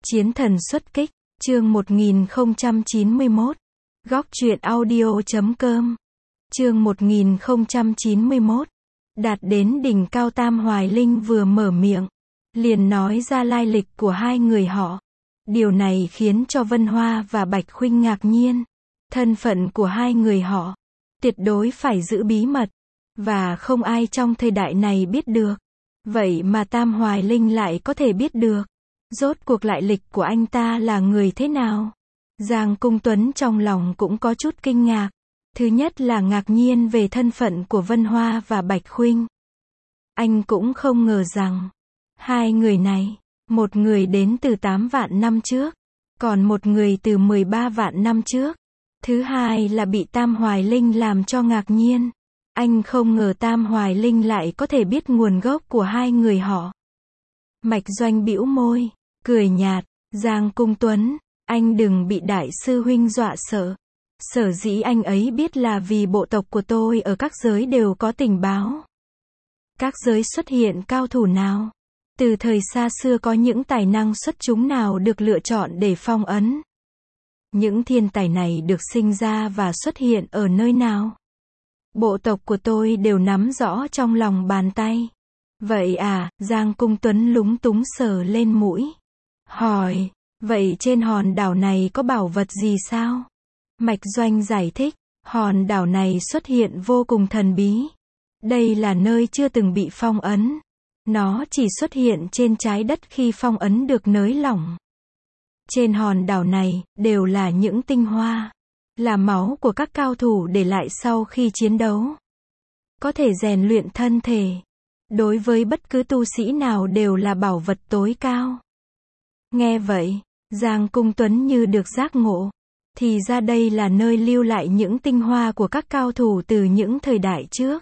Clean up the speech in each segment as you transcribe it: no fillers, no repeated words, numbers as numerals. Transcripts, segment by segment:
Chiến thần xuất kích, chương 1091. Góc truyện audio.com. Chương 1091. Đạt đến đỉnh cao, Tam Hoài Linh vừa mở miệng, liền nói ra lai lịch của hai người họ. Điều này khiến cho Vân Hoa và Bạch Khuynh ngạc nhiên. Thân phận của hai người họ tuyệt đối phải giữ bí mật, và không ai trong thời đại này biết được. Vậy mà Tam Hoài Linh lại có thể biết được. Rốt cuộc lại lịch của anh ta là người thế nào? Giang Cung Tuấn trong lòng cũng có chút kinh ngạc. Thứ nhất là ngạc nhiên về thân phận của Vân Hoa và Bạch Khuynh. Anh cũng không ngờ rằng hai người này, một người đến từ 8 vạn năm trước, còn một người từ 13 vạn năm trước. Thứ hai là bị Tam Hoài Linh làm cho ngạc nhiên. Anh không ngờ Tam Hoài Linh lại có thể biết nguồn gốc của hai người họ. Mạch Doanh bĩu môi, cười nhạt, Giang Cung Tuấn, anh đừng bị đại sư huynh dọa sợ. Sở dĩ anh ấy biết là vì bộ tộc của tôi ở các giới đều có tình báo. Các giới xuất hiện cao thủ nào? Từ thời xa xưa có những tài năng xuất chúng nào được lựa chọn để phong ấn? Những thiên tài này được sinh ra và xuất hiện ở nơi nào? Bộ tộc của tôi đều nắm rõ trong lòng bàn tay. Vậy à? Giang Cung Tuấn lúng túng sờ lên mũi, hỏi, vậy trên hòn đảo này có bảo vật gì sao? Mạch Doanh giải thích, hòn đảo này xuất hiện vô cùng thần bí. Đây là nơi chưa từng bị phong ấn. Nó chỉ xuất hiện trên trái đất khi phong ấn được nới lỏng. Trên hòn đảo này, đều là những tinh hoa, là máu của các cao thủ để lại sau khi chiến đấu. Có thể rèn luyện thân thể. Đối với bất cứ tu sĩ nào đều là bảo vật tối cao. Nghe vậy, Giang Cung Tuấn như được giác ngộ. Thì ra đây là nơi lưu lại những tinh hoa của các cao thủ từ những thời đại trước.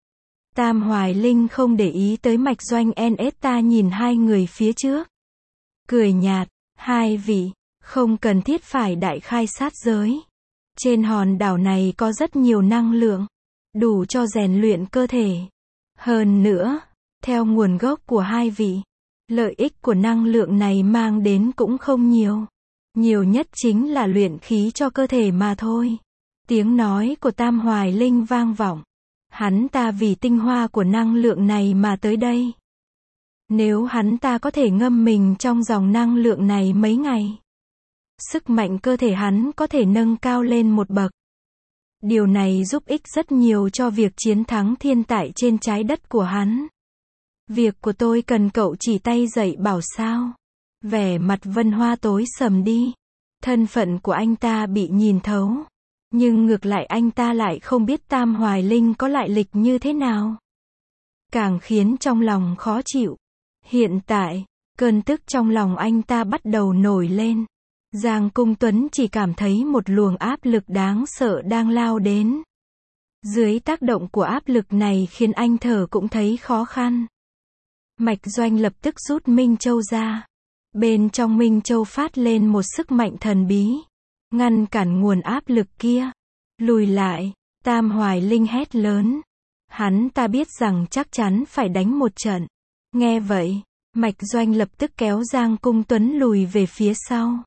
Tam Hoài Linh không để ý tới Mạch Doanh ta nhìn hai người phía trước. Cười nhạt, hai vị, không cần thiết phải đại khai sát giới. Trên hòn đảo này có rất nhiều năng lượng, đủ cho rèn luyện cơ thể. Hơn nữa, theo nguồn gốc của hai vị, lợi ích của năng lượng này mang đến cũng không nhiều. Nhiều nhất chính là luyện khí cho cơ thể mà thôi. Tiếng nói của Tam Hoài Linh vang vọng. Hắn ta vì tinh hoa của năng lượng này mà tới đây. Nếu hắn ta có thể ngâm mình trong dòng năng lượng này mấy ngày, sức mạnh cơ thể hắn có thể nâng cao lên một bậc. Điều này giúp ích rất nhiều cho việc chiến thắng thiên tài trên trái đất của hắn. Việc của tôi cần cậu chỉ tay dạy bảo sao? Vẻ mặt Vân Hoa tối sầm đi. Thân phận của anh ta bị nhìn thấu. Nhưng ngược lại anh ta lại không biết Tam Hoài Linh có lại lịch như thế nào. Càng khiến trong lòng khó chịu. Hiện tại, cơn tức trong lòng anh ta bắt đầu nổi lên. Giang Cung Tuấn chỉ cảm thấy một luồng áp lực đáng sợ đang lao đến. Dưới tác động của áp lực này khiến anh thở cũng thấy khó khăn. Mạch Doanh lập tức rút Minh Châu ra. Bên trong Minh Châu phát lên một sức mạnh thần bí, ngăn cản nguồn áp lực kia. Lùi lại, Tam Hoài Linh hét lớn. Hắn ta biết rằng chắc chắn phải đánh một trận. Nghe vậy, Mạch Doanh lập tức kéo Giang Cung Tuấn lùi về phía sau.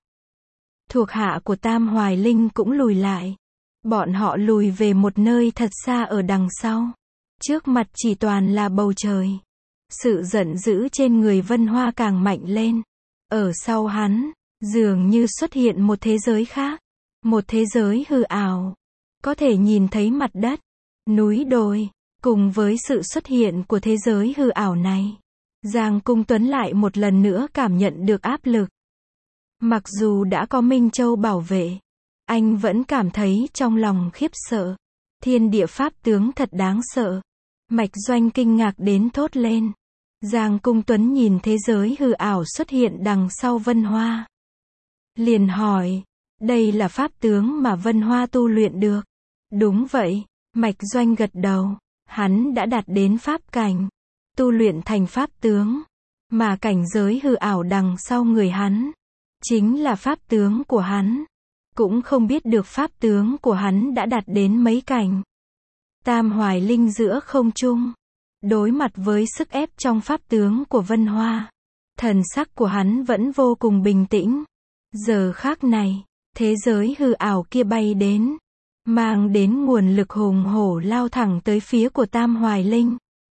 Thuộc hạ của Tam Hoài Linh cũng lùi lại. Bọn họ lùi về một nơi thật xa ở đằng sau. Trước mặt chỉ toàn là bầu trời. Sự giận dữ trên người Vân Hoa càng mạnh lên. Ở sau hắn, dường như xuất hiện một thế giới khác. Một thế giới hư ảo. Có thể nhìn thấy mặt đất, núi đồi. Cùng với sự xuất hiện của thế giới hư ảo này, Giang Cung Tuấn lại một lần nữa cảm nhận được áp lực. Mặc dù đã có Minh Châu bảo vệ, anh vẫn cảm thấy trong lòng khiếp sợ. Thiên địa pháp tướng thật đáng sợ. Mạch Doanh kinh ngạc đến thốt lên. Giang Cung Tuấn nhìn thế giới hư ảo xuất hiện đằng sau Vân Hoa. Liền hỏi, đây là pháp tướng mà Vân Hoa tu luyện được? Đúng vậy, Mạch Doanh gật đầu. Hắn đã đạt đến pháp cảnh, tu luyện thành pháp tướng. Mà cảnh giới hư ảo đằng sau người hắn, chính là pháp tướng của hắn. Cũng không biết được pháp tướng của hắn đã đạt đến mấy cảnh. Tam Hoài Linh giữa không trung, đối mặt với sức ép trong pháp tướng của Vân Hoa, Thần sắc của hắn vẫn vô cùng bình tĩnh. Giờ khắc này, thế giới hư ảo kia bay đến, mang đến nguồn lực hùng hổ lao thẳng tới phía của Tam Hoài Linh.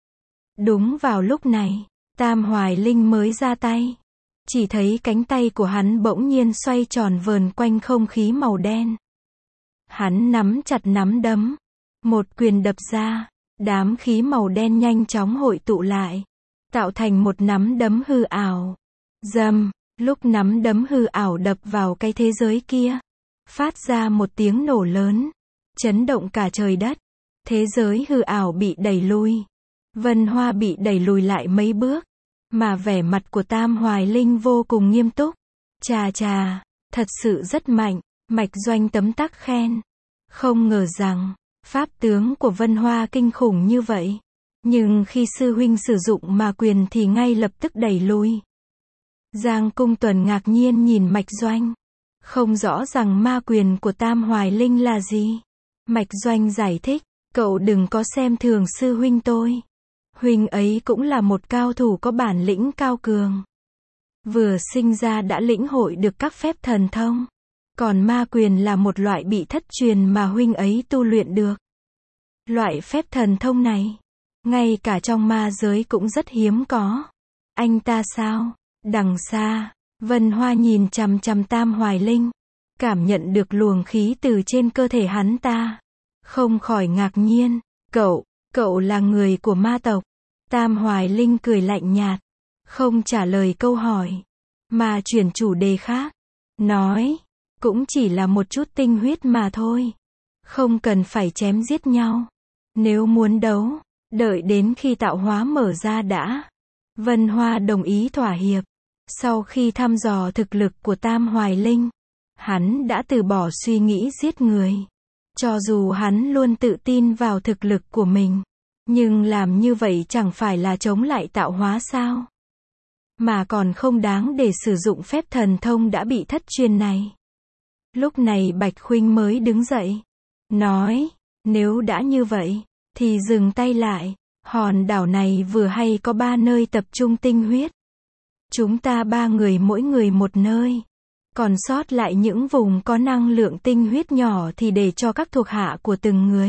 Đúng vào lúc này, Tam Hoài Linh mới ra tay. Chỉ thấy cánh tay của hắn bỗng nhiên xoay tròn vờn quanh không khí màu đen. Hắn nắm chặt nắm đấm, một quyền đập ra, đám khí màu đen nhanh chóng hội tụ lại, tạo thành một nắm đấm hư ảo. Rầm, lúc nắm đấm hư ảo đập vào cái thế giới kia, phát ra một tiếng nổ lớn, chấn động cả trời đất. Thế giới hư ảo bị đẩy lui. Vân Hoa bị đẩy lùi lại mấy bước, mà vẻ mặt của Tam Hoài Linh vô cùng nghiêm túc. Chà chà, thật sự rất mạnh, Mạch Doanh tấm tắc khen. Không ngờ rằng, pháp tướng của Vân Hoa kinh khủng như vậy. Nhưng khi sư huynh sử dụng ma quyền thì ngay lập tức đẩy lui. Giang Cung Tuần ngạc nhiên nhìn Mạch Doanh. Không rõ rằng ma quyền của Tam Hoài Linh là gì. Mạch Doanh giải thích, cậu đừng có xem thường sư huynh tôi. Huynh ấy cũng là một cao thủ có bản lĩnh cao cường. Vừa sinh ra đã lĩnh hội được các phép thần thông. Còn ma quyền là một loại bị thất truyền mà huynh ấy tu luyện được. Loại phép thần thông này, ngay cả trong ma giới cũng rất hiếm có. Anh ta sao? Đằng xa, Vân Hoa nhìn chằm chằm Tam Hoài Linh, cảm nhận được luồng khí từ trên cơ thể hắn ta. Không khỏi ngạc nhiên, cậu là người của ma tộc. Tam Hoài Linh cười lạnh nhạt, không trả lời câu hỏi, mà chuyển chủ đề khác. Nói, cũng chỉ là một chút tinh huyết mà thôi. Không cần phải chém giết nhau. Nếu muốn đấu, đợi đến khi tạo hóa mở ra đã. Vân Hoa đồng ý thỏa hiệp. Sau khi thăm dò thực lực của Tam Hoài Linh, hắn đã từ bỏ suy nghĩ giết người. Cho dù hắn luôn tự tin vào thực lực của mình, nhưng làm như vậy chẳng phải là chống lại tạo hóa sao? Mà còn không đáng để sử dụng phép thần thông đã bị thất truyền này. Lúc này Bạch Khuynh mới đứng dậy, nói, nếu đã như vậy, thì dừng tay lại. Hòn đảo này vừa hay có 3 nơi tập trung tinh huyết. Chúng ta 3 người mỗi người một nơi. Còn sót lại những vùng có năng lượng tinh huyết nhỏ thì để cho các thuộc hạ của từng người.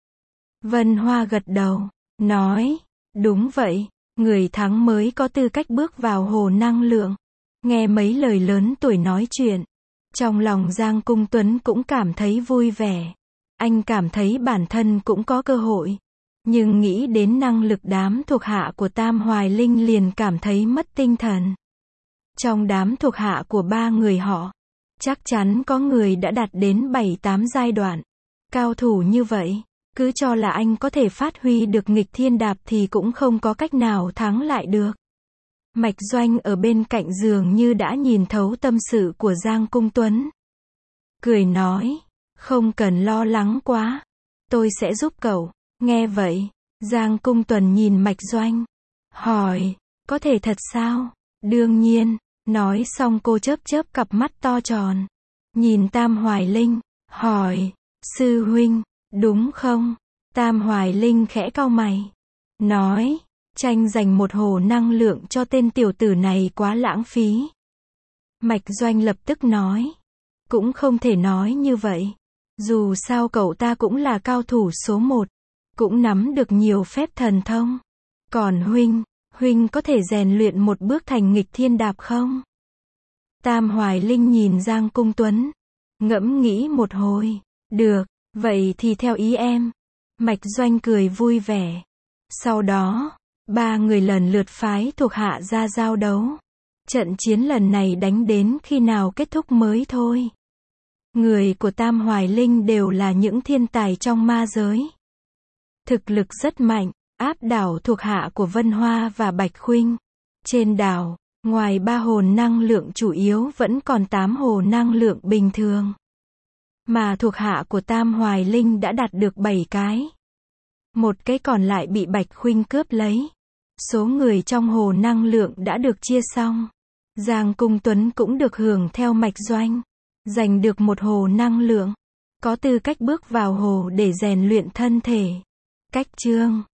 Vân Hoa gật đầu, nói, đúng vậy, người thắng mới có tư cách bước vào hồ năng lượng. Nghe mấy lời lớn tuổi nói chuyện, trong lòng Giang Cung Tuấn cũng cảm thấy vui vẻ. Anh cảm thấy bản thân cũng có cơ hội. Nhưng nghĩ đến năng lực đám thuộc hạ của Tam Hoài Linh liền cảm thấy mất tinh thần. Trong đám thuộc hạ của 3 người họ, chắc chắn có người đã đạt đến 7-8 giai đoạn. Cao thủ như vậy, cứ cho là anh có thể phát huy được nghịch thiên đạp thì cũng không có cách nào thắng lại được. Mạch Doanh ở bên cạnh dường như đã nhìn thấu tâm sự của Giang Cung Tuấn. Cười nói, không cần lo lắng quá, tôi sẽ giúp cậu. Nghe vậy, Giang Cung Tuần nhìn Mạch Doanh, hỏi, có thể thật sao? Đương nhiên, nói xong cô chớp chớp cặp mắt to tròn, nhìn Tam Hoài Linh, hỏi, sư huynh, đúng không? Tam Hoài Linh khẽ cau mày, nói, tranh giành một hồ năng lượng cho tên tiểu tử này quá lãng phí. Mạch Doanh lập tức nói, cũng không thể nói như vậy, dù sao cậu ta cũng là cao thủ số 1. Cũng nắm được nhiều phép thần thông. Còn huynh có thể rèn luyện một bước thành nghịch thiên đạp không? Tam Hoài Linh nhìn Giang Cung Tuấn, ngẫm nghĩ một hồi, được, vậy thì theo ý em. Mạch Doanh cười vui vẻ. Sau đó, 3 người lần lượt phái thuộc hạ ra giao đấu. Trận chiến lần này đánh đến khi nào kết thúc mới thôi. Người của Tam Hoài Linh đều là những thiên tài trong ma giới. Thực lực rất mạnh, áp đảo thuộc hạ của Vân Hoa và Bạch Khuynh. Trên đảo, ngoài 3 hồn năng lượng chủ yếu vẫn còn 8 hồ năng lượng bình thường. Mà thuộc hạ của Tam Hoài Linh đã đạt được 7 cái. Một cái còn lại bị Bạch Khuynh cướp lấy. Số người trong hồ năng lượng đã được chia xong. Giang Cung Tuấn cũng được hưởng theo Mạch Doanh. Giành được một hồ năng lượng. Có tư cách bước vào hồ để rèn luyện thân thể. Cách chương